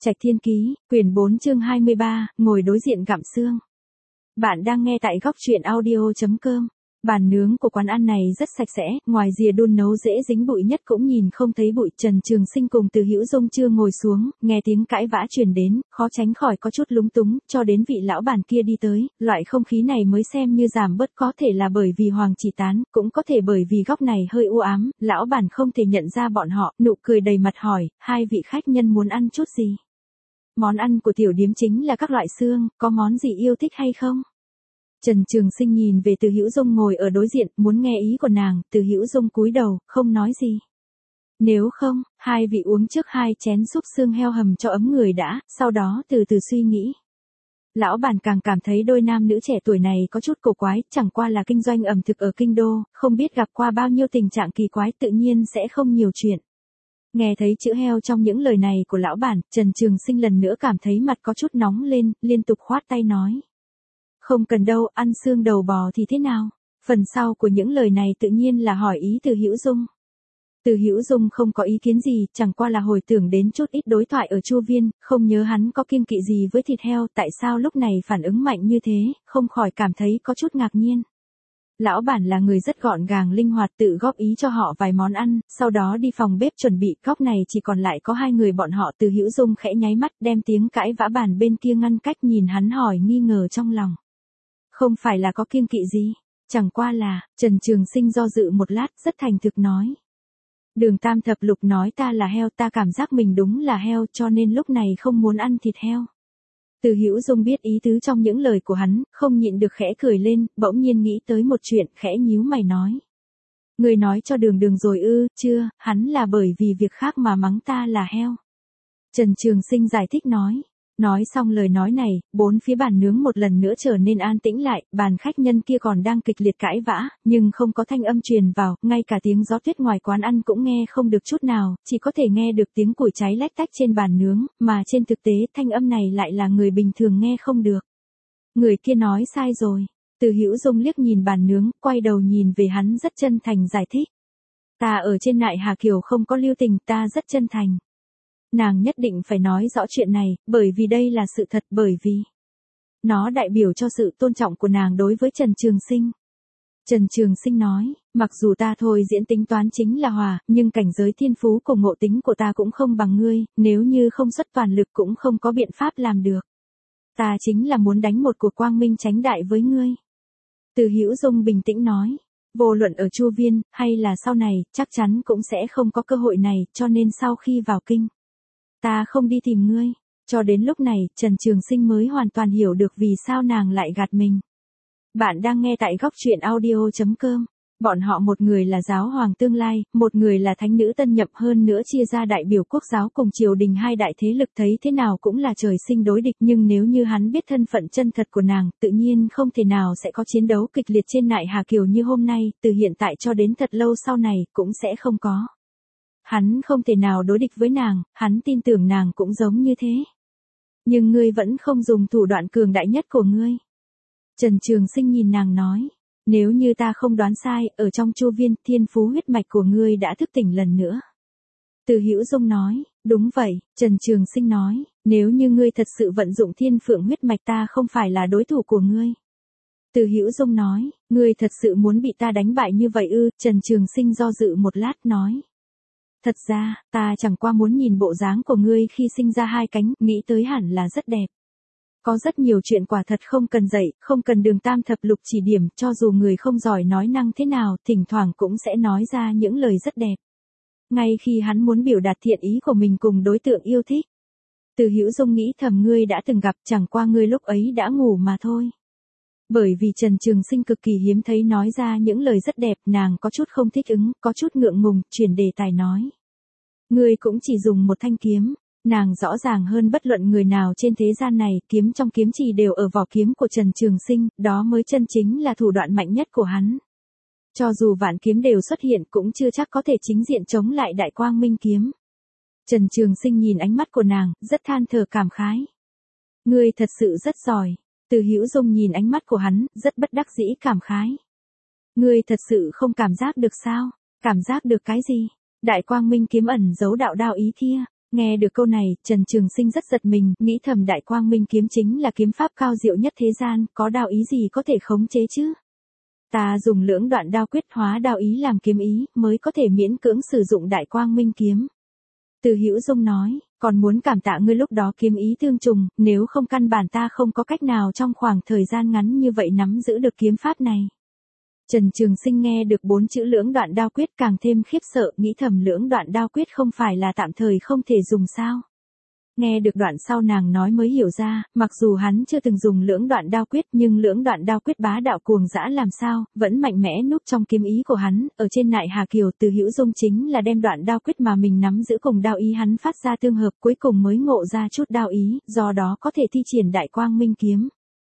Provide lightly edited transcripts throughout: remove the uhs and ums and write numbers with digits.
Trạch Thiên Ký, quyển 4 chương 23, ngồi đối diện gặm xương. Bạn đang nghe tại góc truyện audio.com. Bàn nướng của quán ăn này rất sạch sẽ, ngoài rìa đun nấu dễ dính bụi nhất cũng nhìn không thấy bụi. Trần Trường Sinh cùng Từ Hữu Dung chưa ngồi xuống, nghe tiếng cãi vã truyền đến, khó tránh khỏi có chút lúng túng, cho đến vị lão bản kia đi tới, loại không khí này mới xem như giảm bớt, có thể là bởi vì Hoàng Chỉ Tán, cũng có thể bởi vì góc này hơi u ám, lão bản không thể nhận ra bọn họ, nụ cười đầy mặt hỏi, hai vị khách nhân muốn ăn chút gì? Món ăn của tiểu điếm chính là các loại xương, có món gì yêu thích hay không? Trần Trường Sinh nhìn về Từ Hữu Dung ngồi ở đối diện, muốn nghe ý của nàng. Từ Hữu Dung cúi đầu, không nói gì. Nếu không, hai vị uống trước 2 chén súp xương heo hầm cho ấm người đã, sau đó từ từ suy nghĩ. Lão bản càng cảm thấy đôi nam nữ trẻ tuổi này có chút cổ quái, chẳng qua là kinh doanh ẩm thực ở kinh đô, không biết gặp qua bao nhiêu tình trạng kỳ quái, tự nhiên sẽ không nhiều chuyện. Nghe thấy chữ heo trong những lời này của lão bản, Trần Trường Sinh lần nữa cảm thấy mặt có chút nóng lên, liên tục khoát tay nói. Không cần đâu, ăn xương đầu bò thì thế nào? Phần sau của những lời này tự nhiên là hỏi ý Từ Hữu Dung. Từ Hữu Dung không có ý kiến gì, chẳng qua là hồi tưởng đến chút ít đối thoại ở Chu Viên, không nhớ hắn có kiêng kỵ gì với thịt heo, tại sao lúc này phản ứng mạnh như thế, không khỏi cảm thấy có chút ngạc nhiên. Lão bản là người rất gọn gàng linh hoạt, tự góp ý cho họ vài món ăn, sau đó đi phòng bếp chuẩn bị. Góc này chỉ còn lại có 2 người bọn họ. Từ Hữu Dung khẽ nháy mắt, đem tiếng cãi vã bàn bên kia ngăn cách, nhìn hắn hỏi nghi ngờ trong lòng. Không phải là có kiêng kỵ gì, chẳng qua là, Trần Trường Sinh do dự một lát, rất thành thực nói. Đường Tam Thập Lục nói ta là heo, ta cảm giác mình đúng là heo, cho nên lúc này không muốn ăn thịt heo. Từ Hữu Dung biết ý tứ trong những lời của hắn, không nhịn được khẽ cười lên, bỗng nhiên nghĩ tới một chuyện, khẽ nhíu mày nói. Người nói cho Đường rồi ư? Chưa, hắn là bởi vì việc khác mà mắng ta là heo. Trần Trường Sinh giải thích nói. Nói xong lời nói này, bốn phía bàn nướng một lần nữa trở nên an tĩnh lại, bàn khách nhân kia còn đang kịch liệt cãi vã, nhưng không có thanh âm truyền vào, ngay cả tiếng gió tuyết ngoài quán ăn cũng nghe không được chút nào, chỉ có thể nghe được tiếng củi cháy lách tách trên bàn nướng, mà trên thực tế thanh âm này lại là người bình thường nghe không được. Người kia nói sai rồi. Từ Hữu Dung liếc nhìn bàn nướng, quay đầu nhìn về hắn rất chân thành giải thích. Ta ở trên Nại Hà Kiều không có lưu tình, ta rất chân thành. Nàng nhất định phải nói rõ chuyện này, bởi vì đây là sự thật, bởi vì nó đại biểu cho sự tôn trọng của nàng đối với Trần Trường Sinh. Trần Trường Sinh nói, mặc dù ta thôi diễn tính toán chính là hòa, nhưng cảnh giới thiên phú cùng ngộ tính của ta cũng không bằng ngươi, nếu như không xuất toàn lực cũng không có biện pháp làm được. Ta chính là muốn đánh một cuộc quang minh chánh đại với ngươi. Từ Hữu Dung bình tĩnh nói, vô luận ở Chu Viên, hay là sau này, chắc chắn cũng sẽ không có cơ hội này, cho nên sau khi vào kinh, ta không đi tìm ngươi. Cho đến lúc này, Trần Trường Sinh mới hoàn toàn hiểu được vì sao nàng lại gạt mình. Bạn đang nghe tại góc truyện audio.com. Bọn họ một người là giáo hoàng tương lai, một người là thánh nữ tân nhậm, hơn nữa chia ra đại biểu quốc giáo cùng triều đình hai đại thế lực, thấy thế nào cũng là trời sinh đối địch, nhưng nếu như hắn biết thân phận chân thật của nàng, tự nhiên không thể nào sẽ có chiến đấu kịch liệt trên Nại Hà Kiều như hôm nay, từ hiện tại cho đến thật lâu sau này, cũng sẽ không có. Hắn không thể nào đối địch với nàng, hắn tin tưởng nàng cũng giống như thế. Nhưng ngươi vẫn không dùng thủ đoạn cường đại nhất của ngươi. Trần Trường Sinh nhìn nàng nói, nếu như ta không đoán sai, ở trong Chu Viên, thiên phú huyết mạch của ngươi đã thức tỉnh lần nữa. Từ Hữu Dung nói, đúng vậy. Trần Trường Sinh nói, nếu như ngươi thật sự vận dụng thiên phượng huyết mạch ta không phải là đối thủ của ngươi. Từ Hữu Dung nói, ngươi thật sự muốn bị ta đánh bại như vậy ư? Trần Trường Sinh do dự một lát nói. Thật ra, ta chẳng qua muốn nhìn bộ dáng của ngươi khi sinh ra 2 cánh, nghĩ tới hẳn là rất đẹp. Có rất nhiều chuyện quả thật không cần dạy, không cần Đường Tam Thập Lục chỉ điểm, cho dù người không giỏi nói năng thế nào, thỉnh thoảng cũng sẽ nói ra những lời rất đẹp. Ngay khi hắn muốn biểu đạt thiện ý của mình cùng đối tượng yêu thích. Từ Hữu Dung nghĩ thầm ngươi đã từng gặp, chẳng qua ngươi lúc ấy đã ngủ mà thôi. Bởi vì Trần Trường Sinh cực kỳ hiếm thấy nói ra những lời rất đẹp, nàng có chút không thích ứng, có chút ngượng ngùng, chuyển đề tài nói. Ngươi cũng chỉ dùng một thanh kiếm, nàng rõ ràng hơn bất luận người nào trên thế gian này, kiếm trong kiếm chỉ đều ở vỏ kiếm của Trần Trường Sinh, đó mới chân chính là thủ đoạn mạnh nhất của hắn. Cho dù vạn kiếm đều xuất hiện cũng chưa chắc có thể chính diện chống lại đại quang minh kiếm. Trần Trường Sinh nhìn ánh mắt của nàng, rất than thở cảm khái. Ngươi thật sự rất giỏi. Từ Hữu Dung nhìn ánh mắt của hắn, rất bất đắc dĩ cảm khái. Ngươi thật sự không cảm giác được sao? Cảm giác được cái gì? Đại quang minh kiếm ẩn giấu đạo đao ý kia. Nghe được câu này, Trần Trường Sinh rất giật mình, nghĩ thầm Đại Quang Minh kiếm chính là kiếm pháp cao diệu nhất thế gian, có đao ý gì có thể khống chế chứ? Ta dùng lưỡng đoạn đao quyết hóa đao ý làm kiếm ý, mới có thể miễn cưỡng sử dụng Đại Quang Minh kiếm. Từ Hữu Dung nói, còn muốn cảm tạ ngươi lúc đó kiếm ý tương trùng, nếu không căn bản ta không có cách nào trong khoảng thời gian ngắn như vậy nắm giữ được kiếm pháp này. Trần Trường Sinh nghe được 4 chữ lưỡng đoạn đao quyết càng thêm khiếp sợ, nghĩ thầm lưỡng đoạn đao quyết không phải là tạm thời không thể dùng sao. Nghe được đoạn sau nàng nói mới hiểu ra, mặc dù hắn chưa từng dùng lưỡng đoạn đao quyết nhưng lưỡng đoạn đao quyết bá đạo cuồng dã làm sao, vẫn mạnh mẽ núp trong kiếm ý của hắn, ở trên Nại Hà Kiều Từ Hữu Dung chính là đem đoạn đao quyết mà mình nắm giữ cùng đao ý hắn phát ra tương hợp cuối cùng mới ngộ ra chút đao ý, do đó có thể thi triển Đại Quang Minh kiếm.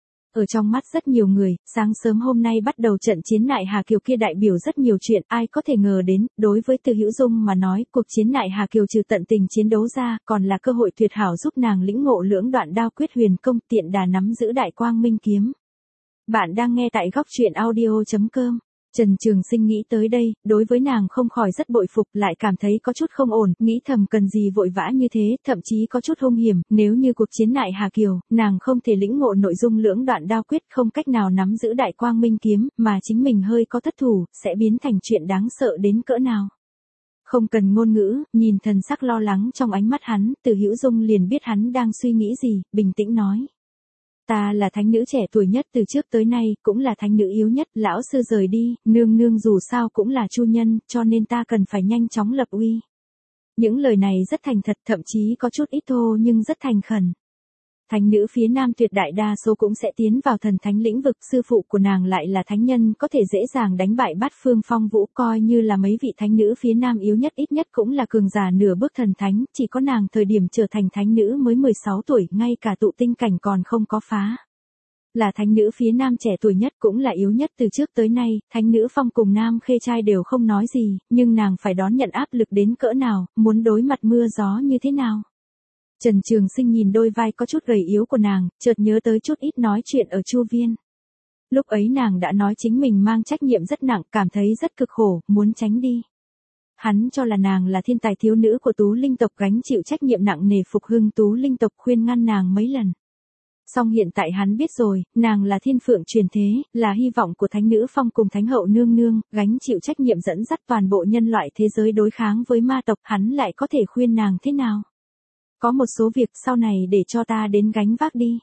Ở trong mắt rất nhiều người, sáng sớm hôm nay bắt đầu trận chiến Nại Hà Kiều kia đại biểu rất nhiều chuyện, ai có thể ngờ đến, đối với Từ Hữu Dung mà nói, cuộc chiến Nại Hà Kiều trừ tận tình chiến đấu ra, còn là cơ hội tuyệt hảo giúp nàng lĩnh ngộ lưỡng đoạn đao quyết huyền công tiện đà nắm giữ Đại Quang Minh kiếm. Bạn đang nghe tại góc truyện audio.com. Trần Trường Sinh nghĩ tới đây, đối với nàng không khỏi rất bội phục, lại cảm thấy có chút không ổn, nghĩ thầm cần gì vội vã như thế, thậm chí có chút hung hiểm, nếu như cuộc chiến Nại Hà Kiều, nàng không thể lĩnh ngộ nội dung lưỡng đoạn đao quyết, không cách nào nắm giữ Đại Quang Minh kiếm, mà chính mình hơi có thất thủ, sẽ biến thành chuyện đáng sợ đến cỡ nào. Không cần ngôn ngữ, nhìn thần sắc lo lắng trong ánh mắt hắn, Từ Hữu Dung liền biết hắn đang suy nghĩ gì, bình tĩnh nói. Ta là thánh nữ trẻ tuổi nhất từ trước tới nay, cũng là thánh nữ yếu nhất, lão sư rời đi, nương nương dù sao cũng là chu nhân, cho nên ta cần phải nhanh chóng lập uy. Những lời này rất thành thật, thậm chí có chút ít thô nhưng rất thành khẩn. Thánh nữ phía nam tuyệt đại đa số cũng sẽ tiến vào thần thánh lĩnh vực, sư phụ của nàng lại là thánh nhân, có thể dễ dàng đánh bại Bát Phương Phong Vũ, coi như là mấy vị thánh nữ phía nam yếu nhất ít nhất cũng là cường giả nửa bước thần thánh, chỉ có nàng thời điểm trở thành thánh nữ mới 16 tuổi, ngay cả tụ tinh cảnh còn không có phá. Là thánh nữ phía nam trẻ tuổi nhất cũng là yếu nhất từ trước tới nay, thánh nữ Phong cùng Nam Khê Trai đều không nói gì, nhưng nàng phải đón nhận áp lực đến cỡ nào, muốn đối mặt mưa gió như thế nào. Trần Trường Sinh nhìn đôi vai có chút gầy yếu của nàng, chợt nhớ tới chút ít nói chuyện ở Chu Viên. Lúc ấy nàng đã nói chính mình mang trách nhiệm rất nặng, cảm thấy rất cực khổ, muốn tránh đi. Hắn cho là nàng là thiên tài thiếu nữ của Tú Linh tộc gánh chịu trách nhiệm nặng nề phục hưng Tú Linh tộc, khuyên ngăn nàng mấy lần. Song hiện tại hắn biết rồi, nàng là thiên phượng truyền thế, là hy vọng của thánh nữ Phong cùng thánh hậu nương nương, gánh chịu trách nhiệm dẫn dắt toàn bộ nhân loại thế giới đối kháng với ma tộc, hắn lại có thể khuyên nàng thế nào? Có một số việc sau này để cho ta đến gánh vác đi.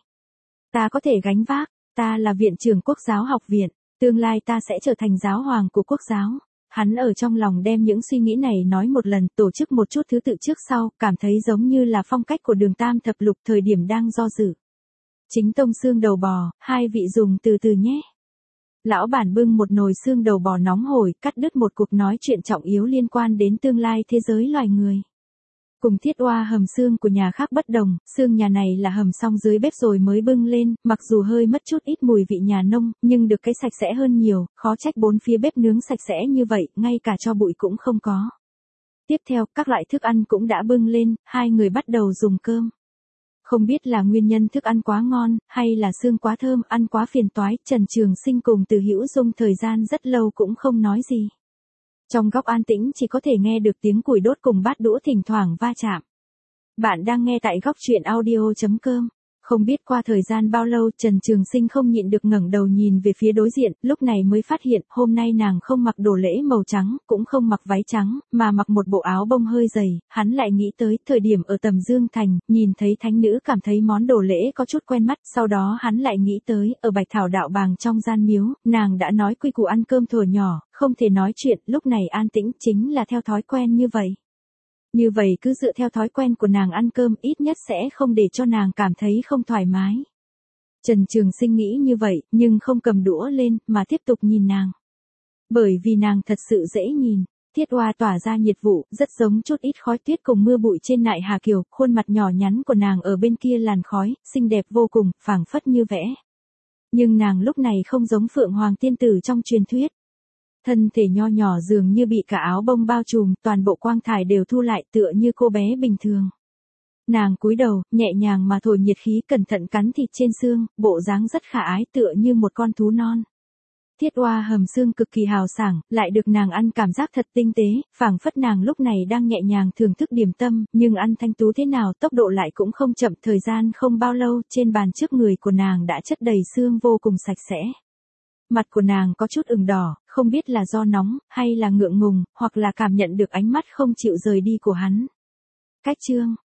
Ta có thể gánh vác, ta là viện trưởng Quốc giáo học viện, tương lai ta sẽ trở thành giáo hoàng của quốc giáo. Hắn ở trong lòng đem những suy nghĩ này nói một lần, tổ chức một chút thứ tự trước sau, cảm thấy giống như là phong cách của Đường Tam Thập Lục thời điểm đang do dự. Chính tông xương đầu bò, hai vị dùng từ từ nhé. Lão bản bưng một nồi xương đầu bò nóng hổi, cắt đứt một cuộc nói chuyện trọng yếu liên quan đến tương lai thế giới loài người. Cùng Thiết Oa hầm xương của nhà khác bất đồng, xương nhà này là hầm xong dưới bếp rồi mới bưng lên, mặc dù hơi mất chút ít mùi vị nhà nông, nhưng được cái sạch sẽ hơn nhiều, khó trách bốn phía bếp nướng sạch sẽ như vậy, ngay cả tro bụi cũng không có. Tiếp theo, các loại thức ăn cũng đã bưng lên, hai người bắt đầu dùng cơm. Không biết là nguyên nhân thức ăn quá ngon, hay là xương quá thơm, ăn quá phiền toái, Trần Trường Sinh cùng Từ Hữu Dung thời gian rất lâu cũng không nói gì. Trong góc an tĩnh chỉ có thể nghe được tiếng củi đốt cùng bát đũa thỉnh thoảng va chạm. Bạn đang nghe tại góc truyện audio.com. Không biết qua thời gian bao lâu, Trần Trường Sinh không nhịn được ngẩng đầu nhìn về phía đối diện, lúc này mới phát hiện, hôm nay nàng không mặc đồ lễ màu trắng, cũng không mặc váy trắng, mà mặc một bộ áo bông hơi dày, hắn lại nghĩ tới, thời điểm ở Tầm Dương Thành, nhìn thấy thánh nữ cảm thấy món đồ lễ có chút quen mắt, sau đó hắn lại nghĩ tới, ở Bạch Thảo Đạo Bàng trong gian miếu, nàng đã nói quy củ ăn cơm thuở nhỏ, không thể nói chuyện, lúc này an tĩnh chính là theo thói quen như vậy. Như vậy cứ dựa theo thói quen của nàng ăn cơm ít nhất sẽ không để cho nàng cảm thấy không thoải mái. Trần Trường Sinh nghĩ như vậy, nhưng không cầm đũa lên, mà tiếp tục nhìn nàng. Bởi vì nàng thật sự dễ nhìn, Thiết Oa tỏa ra nhiệt vụ, rất giống chút ít khói tuyết cùng mưa bụi trên Nại Hà Kiều, khuôn mặt nhỏ nhắn của nàng ở bên kia làn khói, xinh đẹp vô cùng, phảng phất như vẽ. Nhưng nàng lúc này không giống Phượng Hoàng tiên tử trong truyền thuyết. Thân thể nho nhỏ dường như bị cả áo bông bao trùm, toàn bộ quang thải đều thu lại tựa như cô bé bình thường. Nàng cúi đầu, nhẹ nhàng mà thổi nhiệt khí cẩn thận cắn thịt trên xương, bộ dáng rất khả ái tựa như một con thú non. Thiết oa hầm xương cực kỳ hào sảng, lại được nàng ăn cảm giác thật tinh tế, phảng phất nàng lúc này đang nhẹ nhàng thưởng thức điểm tâm, nhưng ăn thanh tú thế nào tốc độ lại cũng không chậm, thời gian không bao lâu, trên bàn trước người của nàng đã chất đầy xương vô cùng sạch sẽ. Mặt của nàng có chút ửng đỏ, không biết là do nóng, hay là ngượng ngùng, hoặc là cảm nhận được ánh mắt không chịu rời đi của hắn. Cách chương